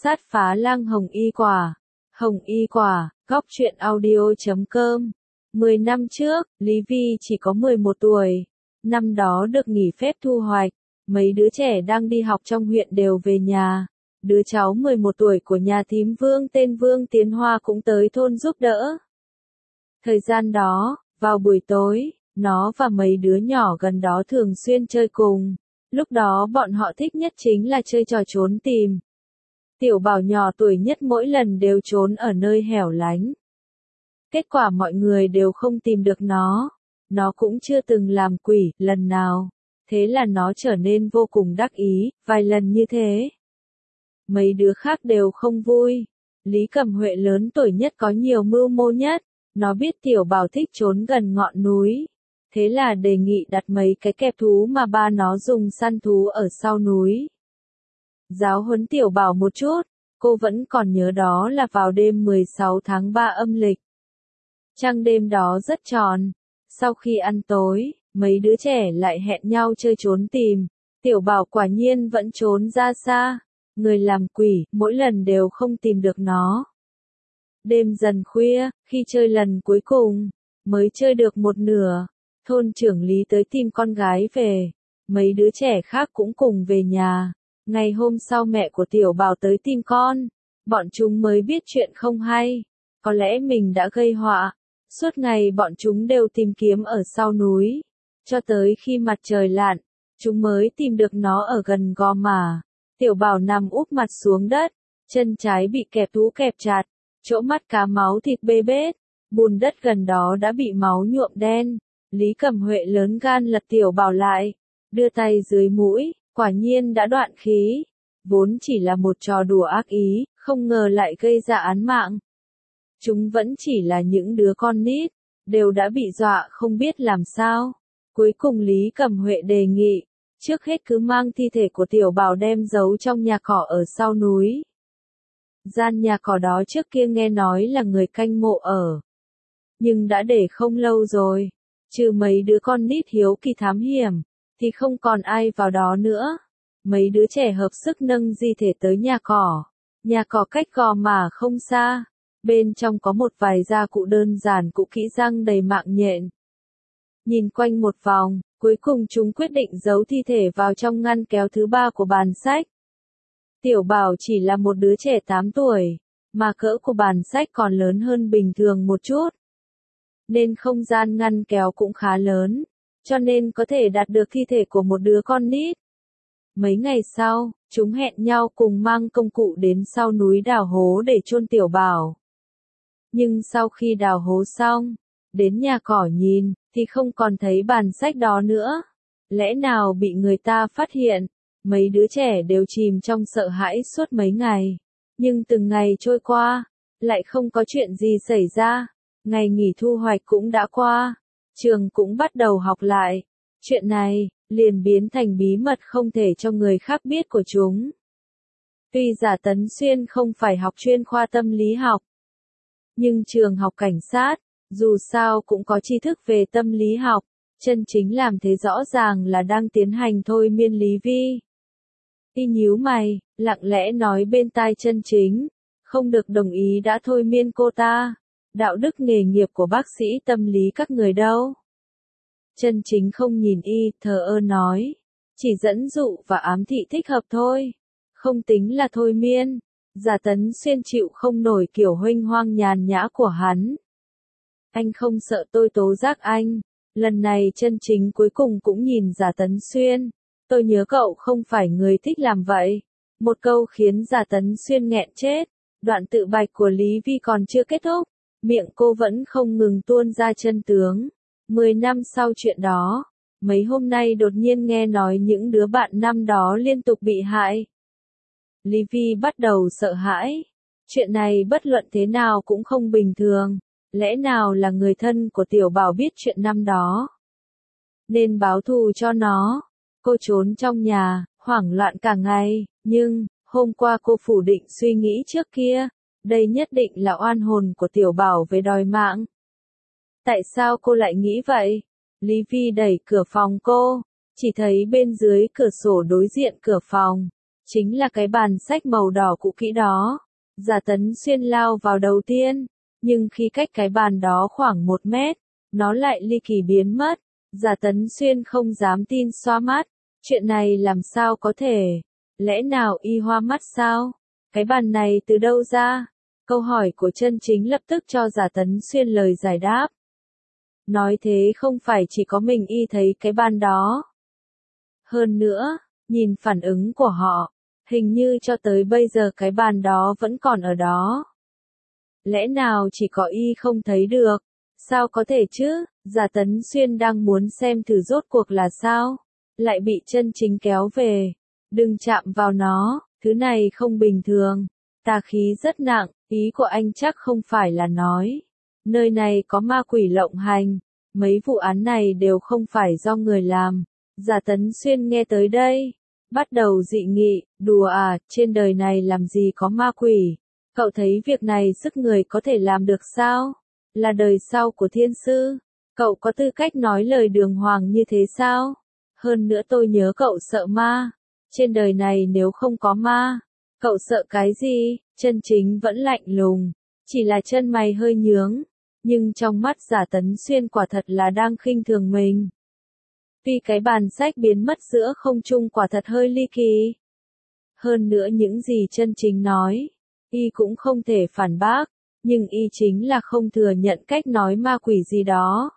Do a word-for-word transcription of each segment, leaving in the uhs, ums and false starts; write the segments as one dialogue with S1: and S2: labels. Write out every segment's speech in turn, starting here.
S1: Sát phá lang Hồng Y Quả. Hồng Y Quả, góc truyện audio chấm com. Mười năm trước, Lý Vi chỉ có mười một tuổi. Năm đó được nghỉ phép thu hoạch, mấy đứa trẻ đang đi học trong huyện đều về nhà. Đứa cháu mười một tuổi của nhà thím Vương tên Vương Tiến Hoa cũng tới thôn giúp đỡ. Thời gian đó, vào buổi tối, nó và mấy đứa nhỏ gần đó thường xuyên chơi cùng. Lúc đó bọn họ thích nhất chính là chơi trò trốn tìm. Tiểu Bảo nhỏ tuổi nhất mỗi lần đều trốn ở nơi hẻo lánh. Kết quả mọi người đều không tìm được nó. Nó cũng chưa từng làm quỷ lần nào. Thế là nó trở nên vô cùng đắc ý, vài lần như thế. Mấy đứa khác đều không vui. Lý Cẩm Huệ lớn tuổi nhất có nhiều mưu mô nhất. Nó biết Tiểu Bảo thích trốn gần ngọn núi. Thế là đề nghị đặt mấy cái kẹp thú mà ba nó dùng săn thú ở sau núi. Giáo huấn Tiểu Bảo một chút, cô vẫn còn nhớ đó là vào đêm mười sáu tháng ba âm lịch. Trăng đêm đó rất tròn. Sau khi ăn tối, mấy đứa trẻ lại hẹn nhau chơi trốn tìm. Tiểu Bảo quả nhiên vẫn trốn ra xa. Người làm quỷ, mỗi lần đều không tìm được nó. Đêm dần khuya, khi chơi lần cuối cùng, mới chơi được một nửa, thôn trưởng Lý tới tìm con gái về. Mấy đứa trẻ khác cũng cùng về nhà. Ngày hôm sau mẹ của Tiểu Bảo tới tìm con. Bọn chúng mới biết chuyện không hay. Có lẽ mình đã gây họa. Suốt ngày bọn chúng đều tìm kiếm ở sau núi. Cho tới khi mặt trời lặn, chúng mới tìm được nó ở gần Gò Mả. Tiểu Bảo nằm úp mặt xuống đất. Chân trái bị kẹp thú kẹp chặt. Chỗ mắt cá máu thịt bê bết. Bùn đất gần đó đã bị máu nhuộm đen. Lý Cẩm Huệ lớn gan lật Tiểu Bảo lại. Đưa tay dưới mũi. Quả nhiên đã đoạn khí. Vốn chỉ là một trò đùa ác ý, không ngờ lại gây ra án mạng. Chúng vẫn chỉ là những đứa con nít, đều đã bị dọa không biết làm sao. Cuối cùng Lý Cẩm Huệ đề nghị, trước hết cứ mang thi thể của Tiểu Bảo đem giấu trong nhà cỏ ở sau núi. Gian nhà cỏ đó trước kia nghe nói là người canh mộ ở. Nhưng đã để không lâu rồi, trừ mấy đứa con nít hiếu kỳ thám hiểm, thì không còn ai vào đó nữa. Mấy đứa trẻ hợp sức nâng di thể tới nhà cỏ. Nhà cỏ cách Gò Mả không xa. Bên trong có một vài gia cụ đơn giản cũ kỹ răng đầy mạng nhện. Nhìn quanh một vòng, cuối cùng chúng quyết định giấu thi thể vào trong ngăn kéo thứ ba của bàn sách. Tiểu Bảo chỉ là một đứa trẻ tám tuổi, mà cỡ của bàn sách còn lớn hơn bình thường một chút. Nên không gian ngăn kéo cũng khá lớn, cho nên có thể đạt được thi thể của một đứa con nít. Mấy ngày sau, chúng hẹn nhau cùng mang công cụ đến sau núi đào hố để chôn Tiểu Bảo. Nhưng sau khi đào hố xong, đến nhà cỏ nhìn, thì không còn thấy bàn sách đó nữa. Lẽ nào bị người ta phát hiện? Mấy đứa trẻ đều chìm trong sợ hãi suốt mấy ngày. Nhưng từng ngày trôi qua, lại không có chuyện gì xảy ra. Ngày nghỉ thu hoạch cũng đã qua. Trường cũng bắt đầu học lại. Chuyện này liền biến thành bí mật không thể cho người khác biết của chúng. Tuy Giả Tấn Xuyên không phải học chuyên khoa tâm lý học, nhưng trường học cảnh sát, dù sao cũng có tri thức về tâm lý học, chân chính làm thế rõ ràng là đang tiến hành thôi miên Lý Vi. Y nhíu mày, lặng lẽ nói bên tai chân chính, không được đồng ý đã thôi miên cô ta. Đạo đức nghề nghiệp của bác sĩ tâm lý các người đâu? Chân chính không nhìn y, thờ ơ nói. Chỉ dẫn dụ và ám thị thích hợp thôi. Không tính là thôi miên. Giả Tấn Xuyên chịu không nổi kiểu huênh hoang nhàn nhã của hắn. Anh không sợ tôi tố giác anh. Lần này chân chính cuối cùng cũng nhìn Giả Tấn Xuyên. Tôi nhớ cậu không phải người thích làm vậy. Một câu khiến Giả Tấn Xuyên nghẹn chết. Đoạn tự bạch của Lý Vi còn chưa kết thúc. Miệng cô vẫn không ngừng tuôn ra chân tướng. Mười năm sau chuyện đó, mấy hôm nay đột nhiên nghe nói những đứa bạn năm đó liên tục bị hại. Lý Vi bắt đầu sợ hãi. Chuyện này bất luận thế nào cũng không bình thường. Lẽ nào là người thân của Tiểu Bảo biết chuyện năm đó, nên báo thù cho nó. Cô trốn trong nhà, hoảng loạn cả ngày. Nhưng, hôm qua cô phủ định suy nghĩ trước kia. Đây nhất định là oan hồn của Tiểu Bảo về đòi mạng. Tại sao cô lại nghĩ vậy? Lý Vi đẩy cửa phòng cô, chỉ thấy bên dưới cửa sổ đối diện cửa phòng, Chính là cái bàn sách màu đỏ cũ kỹ đó. Giả Tấn Xuyên lao vào đầu tiên, nhưng khi cách cái bàn đó khoảng một mét, nó lại ly kỳ biến mất. Giả Tấn Xuyên không dám tin xoa mắt. Chuyện này làm sao có thể? Lẽ nào y hoa mắt sao? Cái bàn này từ đâu ra? Câu hỏi của Chân Chính lập tức cho Giả Tấn Xuyên lời giải đáp. Nói thế không phải chỉ có mình y thấy cái bàn đó. Hơn nữa, nhìn phản ứng của họ, hình như cho tới bây giờ cái bàn đó vẫn còn ở đó. Lẽ nào chỉ có y không thấy được? Sao có thể chứ? Giả Tấn Xuyên đang muốn xem thử rốt cuộc là sao? Lại bị Chân Chính kéo về. Đừng chạm vào nó, thứ này không bình thường. Tà khí rất nặng, ý của anh chắc không phải là nói. Nơi này có ma quỷ lộng hành. Mấy vụ án này đều không phải do người làm. Giả Tấn Xuyên nghe tới đây. Bắt đầu dị nghị, đùa à, trên đời này làm gì có ma quỷ. Cậu thấy việc này sức người có thể làm được sao? Là đời sau của thiên sư. Cậu có tư cách nói lời đường hoàng như thế sao? Hơn nữa tôi nhớ cậu sợ ma. Trên đời này nếu không có ma, cậu sợ cái gì? Chân Chính vẫn lạnh lùng. Chỉ là chân mày hơi nhướng. Nhưng trong mắt Giả Tấn Xuyên quả thật là đang khinh thường mình. Tuy cái bàn sách biến mất giữa không trung quả thật hơi ly kỳ. Hơn nữa những gì Chân Chính nói, y cũng không thể phản bác, nhưng y chính là không thừa nhận cách nói ma quỷ gì đó.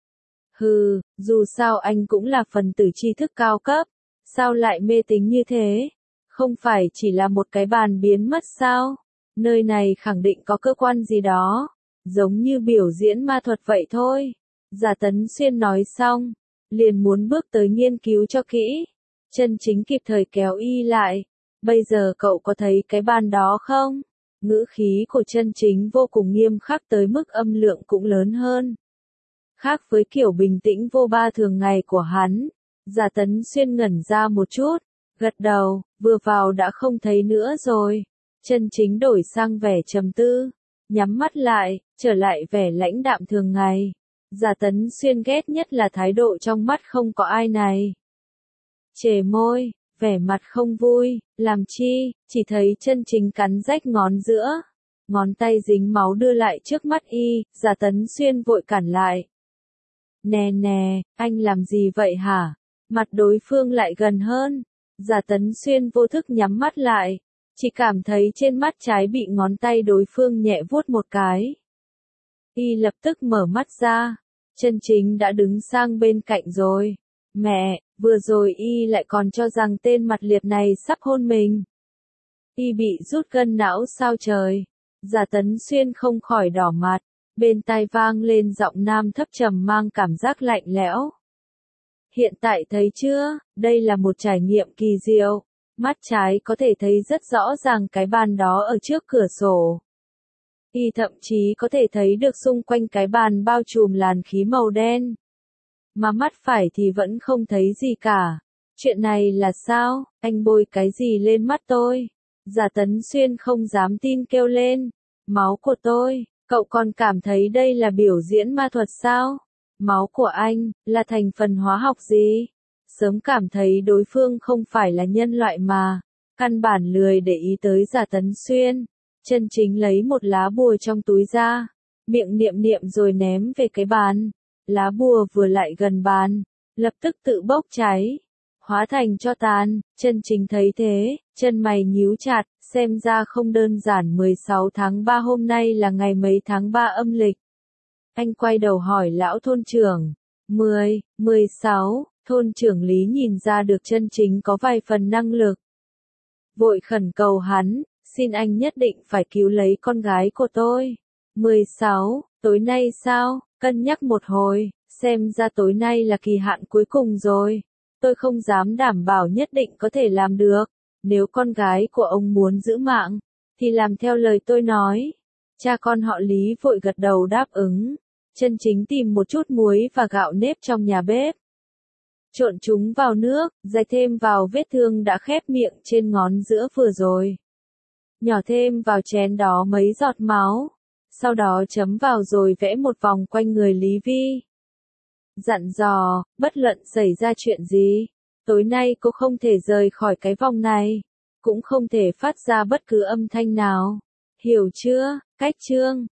S1: Hừ, dù sao anh cũng là phần tử tri thức cao cấp, sao lại mê tín như thế? Không phải chỉ là một cái bàn biến mất sao? Nơi này khẳng định có cơ quan gì đó, giống như biểu diễn ma thuật vậy thôi. Giả Tấn Xuyên nói xong, liền muốn bước tới nghiên cứu cho kỹ. Chân Chính kịp thời kéo y lại. Bây giờ cậu có thấy cái bàn đó không? Ngữ khí của Chân Chính vô cùng nghiêm khắc tới mức âm lượng cũng lớn hơn. Khác với kiểu bình tĩnh vô ba thường ngày của hắn, Giả Tấn Xuyên ngẩn ra một chút, gật đầu, vừa vào đã không thấy nữa rồi. Chân Chính đổi sang vẻ trầm tư, nhắm mắt lại, trở lại vẻ lãnh đạm thường ngày. Giả Tấn Xuyên ghét nhất là thái độ trong mắt không có ai này. Chề môi, vẻ mặt không vui, làm chi, chỉ thấy Chân Chính cắn rách ngón giữa. Ngón tay dính máu đưa lại trước mắt y, Giả Tấn Xuyên vội cản lại. Nè nè, anh làm gì vậy hả? Mặt đối phương lại gần hơn. Giả Tấn Xuyên vô thức nhắm mắt lại, chỉ cảm thấy trên mắt trái bị ngón tay đối phương nhẹ vuốt một cái. Y lập tức mở mắt ra, Chân Chính đã đứng sang bên cạnh rồi. Mẹ, vừa rồi y lại còn cho rằng tên mặt liệt này sắp hôn mình. Y bị rút gân não sao trời? Giả Tấn Xuyên không khỏi đỏ mặt, bên tai vang lên giọng nam thấp trầm mang cảm giác lạnh lẽo. Hiện tại thấy chưa, đây là một trải nghiệm kỳ diệu. Mắt trái có thể thấy rất rõ ràng cái bàn đó ở trước cửa sổ. Y thậm chí có thể thấy được xung quanh cái bàn bao trùm làn khí màu đen. Mà mắt phải thì vẫn không thấy gì cả. Chuyện này là sao? Anh bôi cái gì lên mắt tôi? Giả Tấn Xuyên không dám tin kêu lên. Máu của tôi, cậu còn cảm thấy đây là biểu diễn ma thuật sao? Máu của anh, là thành phần hóa học gì? Sớm cảm thấy đối phương không phải là nhân loại mà. Căn bản lười để ý tới Giả Tấn Xuyên. Chân Chính lấy một lá bùa trong túi ra. Miệng niệm niệm rồi ném về cái bàn. Lá bùa vừa lại gần bàn, lập tức tự bốc cháy, hóa thành tro tàn. Chân Chính thấy thế, chân mày nhíu chặt, xem ra không đơn giản. Mười sáu tháng ba hôm nay là ngày mấy tháng ba âm lịch? Anh quay đầu hỏi lão thôn trưởng. mười, mười sáu, thôn trưởng Lý nhìn ra được Chân Chính có vài phần năng lực. Vội khẩn cầu hắn, xin anh nhất định phải cứu lấy con gái của tôi. mười sáu, tối nay sao? Cân nhắc một hồi, xem ra tối nay là kỳ hạn cuối cùng rồi. Tôi không dám đảm bảo nhất định có thể làm được. Nếu con gái của ông muốn giữ mạng, thì làm theo lời tôi nói. Cha con họ Lý vội gật đầu đáp ứng. Chân Chính tìm một chút muối và gạo nếp trong nhà bếp. Trộn chúng vào nước, rải thêm vào vết thương đã khép miệng trên ngón giữa vừa rồi. Nhỏ thêm vào chén đó mấy giọt máu. Sau đó chấm vào rồi vẽ một vòng quanh người Lý Vi. Dặn dò, bất luận xảy ra chuyện gì, tối nay cô không thể rời khỏi cái vòng này. cũng không thể phát ra bất cứ âm thanh nào. Hiểu chưa? Cách chương